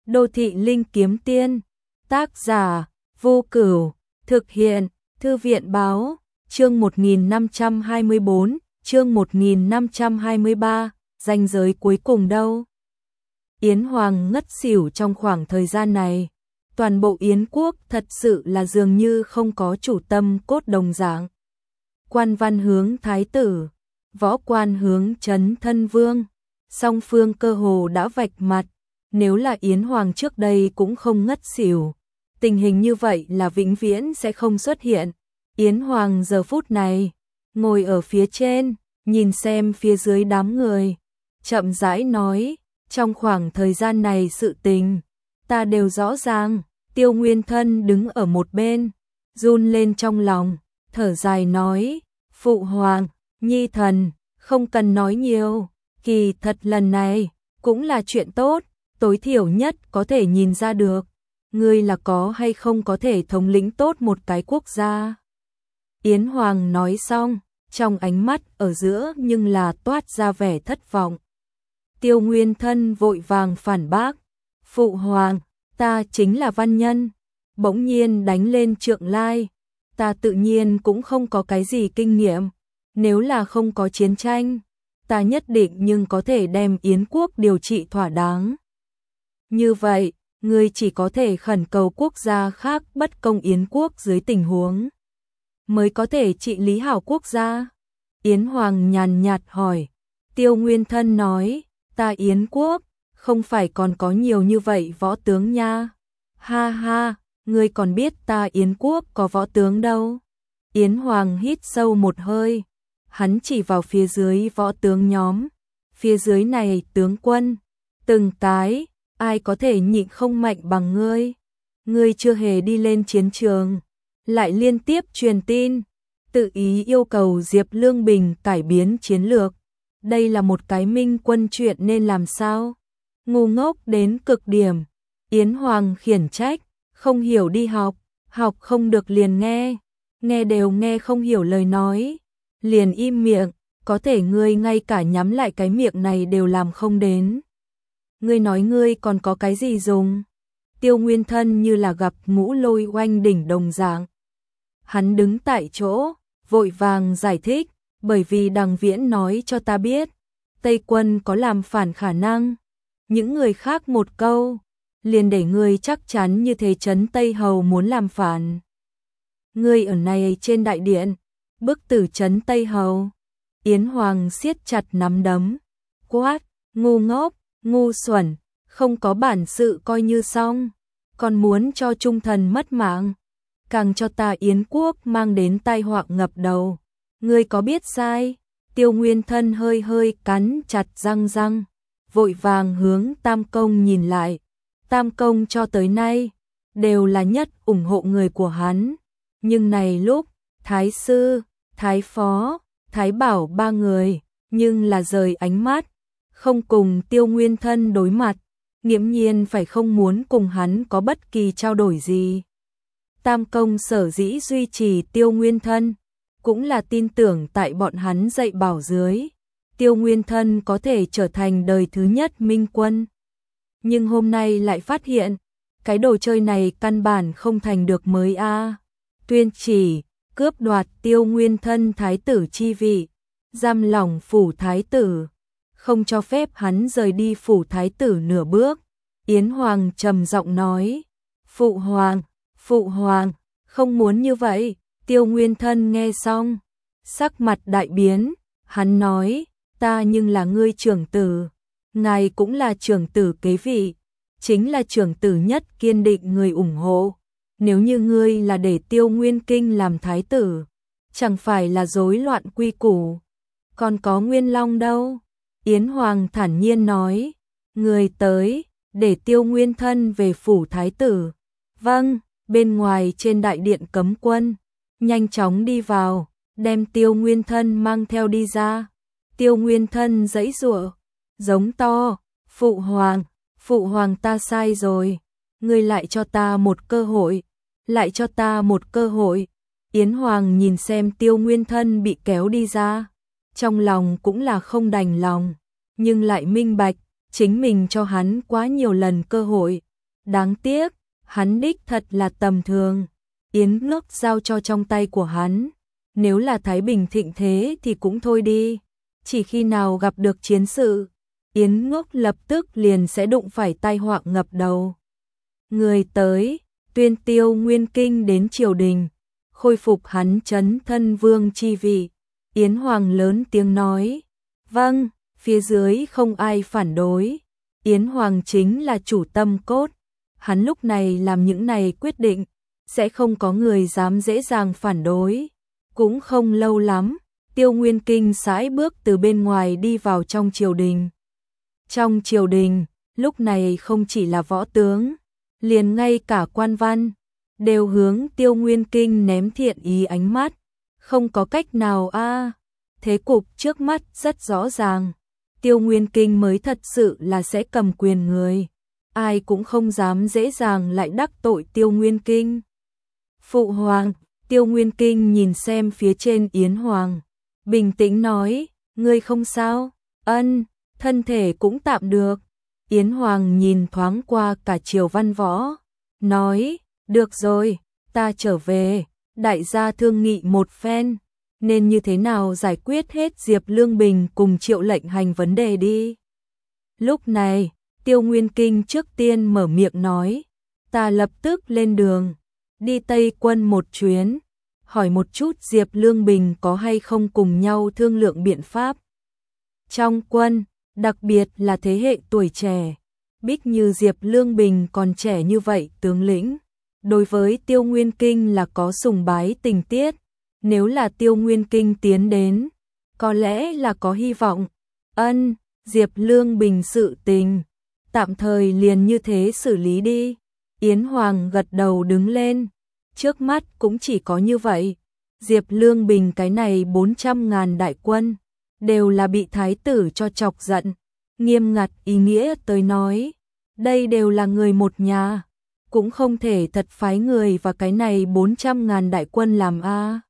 Đô thị linh kiếm tiên. Tác giả Vô Cửu. Thực hiện Thư viện báo. Chương 1524, chương 1523, ranh giới cuối cùng đâu? Yến Hoàng ngất xỉu trong khoảng thời gian này. Toàn bộ Yến quốc thật sự là dường như không có chủ tâm cốt đồng dạng. Quan văn hướng thái tử, võ quan hướng trấn thân vương. Song phương cơ hồ đã vạch mặt. Nếu là Yến Hoàng trước đây cũng không ngất xỉu. Tình hình như vậy là vĩnh viễn sẽ không xuất hiện. Yến Hoàng giờ phút này, ngồi ở phía trên, nhìn xem phía dưới đám người. Chậm rãi nói, trong khoảng thời gian này sự tình, ta đều rõ ràng. Tiêu Nguyên Thân đứng ở một bên, run lên trong lòng, thở dài nói, Phụ Hoàng, Nhi thần, không cần nói nhiều, kỳ thật lần này, cũng là chuyện tốt, tối thiểu nhất có thể nhìn ra được, ngươi là có hay không có thể thống lĩnh tốt một cái quốc gia. Yến Hoàng nói xong, trong ánh mắt ở giữa nhưng là toát ra vẻ thất vọng. Tiêu Nguyên Thân vội vàng phản bác, Phụ Hoàng, ta chính là văn nhân, bỗng nhiên đánh lên Trượng Lai, ta tự nhiên cũng không có cái gì kinh nghiệm, nếu là không có chiến tranh, ta nhất định nhưng có thể đem Yến quốc điều trị thỏa đáng. Như vậy, ngươi chỉ có thể khẩn cầu quốc gia khác bất công Yến quốc dưới tình huống mới có thể trị lý hảo quốc gia. Yến Hoàng nhàn nhạt hỏi. Tiêu Nguyên Thân nói, ta Yến quốc, không phải còn có nhiều như vậy võ tướng nha. Ha ha, ngươi còn biết ta Yến quốc có võ tướng đâu. Yến Hoàng hít sâu một hơi, hắn chỉ vào phía dưới võ tướng nhóm. Phía dưới này tướng quân, từng cái, ai có thể nhịn không mạnh bằng ngươi. Ngươi chưa hề đi lên chiến trường, lại liên tiếp truyền tin, tự ý yêu cầu Diệp Lương Bình cải biến chiến lược. Đây là một cái minh quân chuyện nên làm sao? Ngu ngốc đến cực điểm. Yến Hoàng khiển trách, không hiểu đi học, học không được liền nghe, nghe đều nghe không hiểu lời nói, liền im miệng, có thể ngươi ngay cả nhắm lại cái miệng này đều làm không đến. Ngươi nói ngươi còn có cái gì dùng? Tiêu Nguyên Thân như là gặp ngũ lôi oanh đỉnh đồng dạng. Hắn đứng tại chỗ, vội vàng giải thích, bởi vì Đằng Viễn nói cho ta biết, Tây quân có làm phản khả năng. Những người khác một câu, liền để ngươi chắc chắn như thế trấn Tây Hầu muốn làm phản. Ngươi ở này trên đại điện, bức tử trấn Tây Hầu. Yến Hoàng siết chặt nắm đấm, quát, ngu ngốc, ngu xuẩn, không có bản sự coi như xong, còn muốn cho trung thần mất mạng, càng cho ta Yến quốc mang đến tai họa ngập đầu. Ngươi có biết sai? Tiêu Nguyên Thân hơi hơi cắn chặt răng, vội vàng hướng Tam Công nhìn lại. Tam Công cho tới nay đều là nhất ủng hộ người của hắn, nhưng này lúc Thái Sư, Thái Phó, Thái Bảo ba người nhưng là rời ánh mắt, không cùng Tiêu Nguyên Thân đối mặt, nghiễm nhiên phải không muốn cùng hắn có bất kỳ trao đổi gì. Tam Công sở dĩ duy trì Tiêu Nguyên Thân, cũng là tin tưởng tại bọn hắn dạy bảo dưới, Tiêu Nguyên Thân có thể trở thành đời thứ nhất minh quân. Nhưng hôm nay lại phát hiện, cái đồ chơi này căn bản không thành được mới a. Tuyên chỉ, cướp đoạt Tiêu Nguyên Thân thái tử chi vị, giam lỏng phủ thái tử, không cho phép hắn rời đi phủ thái tử nửa bước. Yến Hoàng trầm giọng nói, Phụ Hoàng, không muốn như vậy. Tiêu Nguyên Thân nghe xong, sắc mặt đại biến, hắn nói, ta nhưng là ngươi trưởng tử, ngài cũng là trưởng tử kế vị, chính là trưởng tử nhất kiên định người ủng hộ. Nếu như ngươi là để Tiêu Nguyên Kinh làm thái tử, chẳng phải là rối loạn quy củ. Còn có Nguyên Long đâu? Yến Hoàng thản nhiên nói, người tới, để Tiêu Nguyên Thân về phủ thái tử. Vâng, bên ngoài trên đại điện cấm quân, nhanh chóng đi vào, đem Tiêu Nguyên Thân mang theo đi ra. Tiêu Nguyên Thân giãy giụa, giống to, Phụ Hoàng ta sai rồi, ngươi lại cho ta một cơ hội, lại cho ta một cơ hội. Yến Hoàng nhìn xem Tiêu Nguyên Thân bị kéo đi ra, trong lòng cũng là không đành lòng, nhưng lại minh bạch, chính mình cho hắn quá nhiều lần cơ hội, Đáng tiếc, hắn đích thật là tầm thường. Yến Ngốc giao cho trong tay của hắn. Nếu là Thái Bình thịnh thế thì cũng thôi đi. Chỉ khi nào gặp được chiến sự, Yến Ngốc lập tức liền sẽ đụng phải tai họa ngập đầu. Người tới, tuyên Tiêu Nguyên Kinh đến triều đình, khôi phục hắn trấn thân vương chi vị. Yến Hoàng lớn tiếng nói, vâng, phía dưới không ai phản đối. Yến Hoàng chính là chủ tâm cốt, hắn lúc này làm những này quyết định, sẽ không có người dám dễ dàng phản đối. Cũng không lâu lắm, Tiêu Nguyên Kinh sải bước từ bên ngoài đi vào trong triều đình. Trong triều đình, lúc này không chỉ là võ tướng, liền ngay cả quan văn, đều hướng Tiêu Nguyên Kinh ném thiện ý ánh mắt. Không có cách nào thế cục trước mắt rất rõ ràng. Tiêu Nguyên Kinh mới thật sự là sẽ cầm quyền người. Ai cũng không dám dễ dàng lại đắc tội Tiêu Nguyên Kinh. Phụ hoàng, Tiêu Nguyên Kinh nhìn xem phía trên Yến Hoàng, bình tĩnh nói, ngươi không sao? Ân, thân thể cũng tạm được. Yến Hoàng nhìn thoáng qua cả triều văn võ, nói, được rồi, ta trở về, đại gia thương nghị một phen, nên như thế nào giải quyết hết Diệp Lương Bình cùng Triệu Lệnh Hành vấn đề đi. Lúc này, Tiêu Nguyên Kinh trước tiên mở miệng nói, ta lập tức lên đường, đi Tây Quân một chuyến, hỏi một chút Diệp Lương Bình có hay không cùng nhau thương lượng biện pháp. Trong quân, đặc biệt là thế hệ tuổi trẻ, bích như Diệp Lương Bình còn trẻ như vậy tướng lĩnh, đối với Tiêu Nguyên Kinh là có sùng bái tình tiết. Nếu là Tiêu Nguyên Kinh tiến đến, có lẽ là có hy vọng. Ân, Diệp Lương Bình sự tình, tạm thời liền như thế xử lý đi. Yến Hoàng gật đầu đứng lên, trước mắt cũng chỉ có như vậy. Diệp Lương Bình cái này 400.000 đại quân, đều là bị thái tử cho chọc giận. Nghiêm ngặt ý nghĩa tới nói, đây đều là người một nhà, cũng không thể thật phái người và cái này 400.000 đại quân làm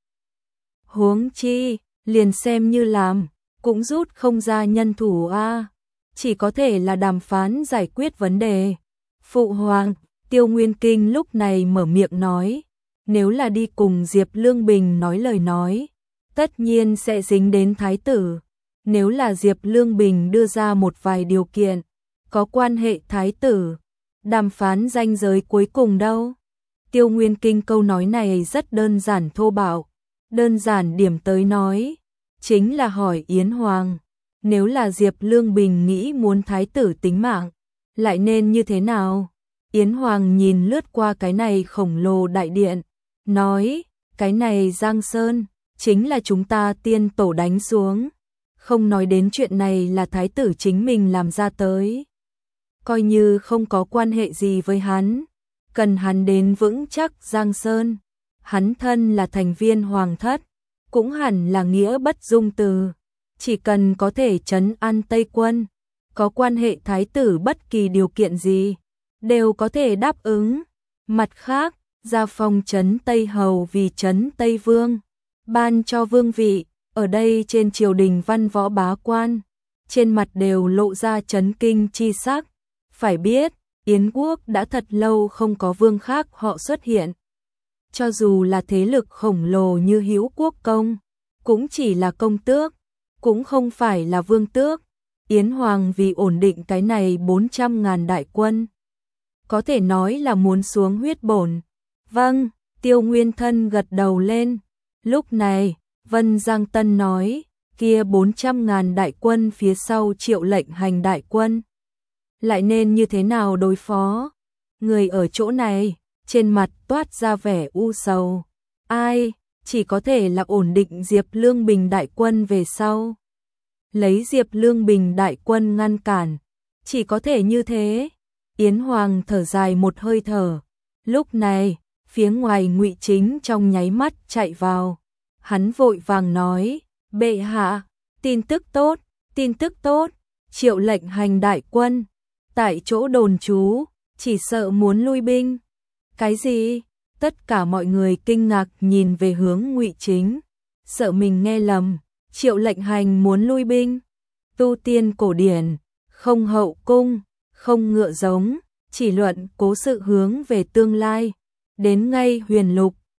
huống chi, liền xem như làm, cũng rút không ra nhân thủ chỉ có thể là đàm phán giải quyết vấn đề. Phụ hoàng, Tiêu Nguyên Kinh lúc này mở miệng nói, nếu là đi cùng Diệp Lương Bình nói lời nói, tất nhiên sẽ dính đến thái tử. Nếu là Diệp Lương Bình đưa ra một vài điều kiện, có quan hệ thái tử, đàm phán ranh giới cuối cùng đâu. Tiêu Nguyên Kinh câu nói này rất đơn giản thô bạo. Đơn giản điểm tới nói, chính là hỏi Yến Hoàng, nếu là Diệp Lương Bình nghĩ muốn thái tử tính mạng, lại nên như thế nào? Yến Hoàng nhìn lướt qua cái này khổng lồ đại điện, nói, cái này Giang Sơn, chính là chúng ta tiên tổ đánh xuống, không nói đến chuyện này là thái tử chính mình làm ra tới. Coi như không có quan hệ gì với hắn, cần hắn đến vững chắc Giang Sơn. Hắn thân là thành viên hoàng thất, cũng hẳn là nghĩa bất dung từ, chỉ cần có thể trấn an Tây Quân, có quan hệ thái tử bất kỳ điều kiện gì, đều có thể đáp ứng. Mặt khác, gia phong trấn Tây Hầu vì trấn Tây Vương, ban cho vương vị, ở đây trên triều đình văn võ bá quan, trên mặt đều lộ ra chấn kinh chi sắc. Phải biết, Yến quốc đã thật lâu không có vương khác họ xuất hiện. Cho dù là thế lực khổng lồ như Hữu Quốc Công, cũng chỉ là công tước, cũng không phải là vương tước. Yến Hoàng vì ổn định cái này 400.000 đại quân, có thể nói là muốn xuống huyết bổn. Vâng, Tiêu Nguyên Thân gật đầu lên. Lúc này, Vân Giang Tân nói, kia 400.000 đại quân phía sau Triệu Lệnh Hành đại quân, lại nên như thế nào đối phó? Người ở chỗ này, trên mặt toát ra vẻ u sầu. Ai, chỉ có thể là ổn định Diệp Lương Bình đại quân về sau. Lấy Diệp Lương Bình đại quân ngăn cản, chỉ có thể như thế. Yến Hoàng thở dài một hơi thở. Lúc này, phía ngoài Ngụy Chính trong nháy mắt chạy vào. Hắn vội vàng nói, bệ hạ, tin tức tốt, tin tức tốt. Triệu Lệnh Hành đại quân, tại chỗ đồn trú, chỉ sợ muốn lui binh. Cái gì? Tất cả mọi người kinh ngạc nhìn về hướng Ngụy Chính, sợ mình nghe lầm. Triệu Lệnh Hành muốn lui binh. Tu tiên cổ điển, không hậu cung, không ngựa giống, chỉ luận cố sự hướng về tương lai. Đến ngay huyền lục,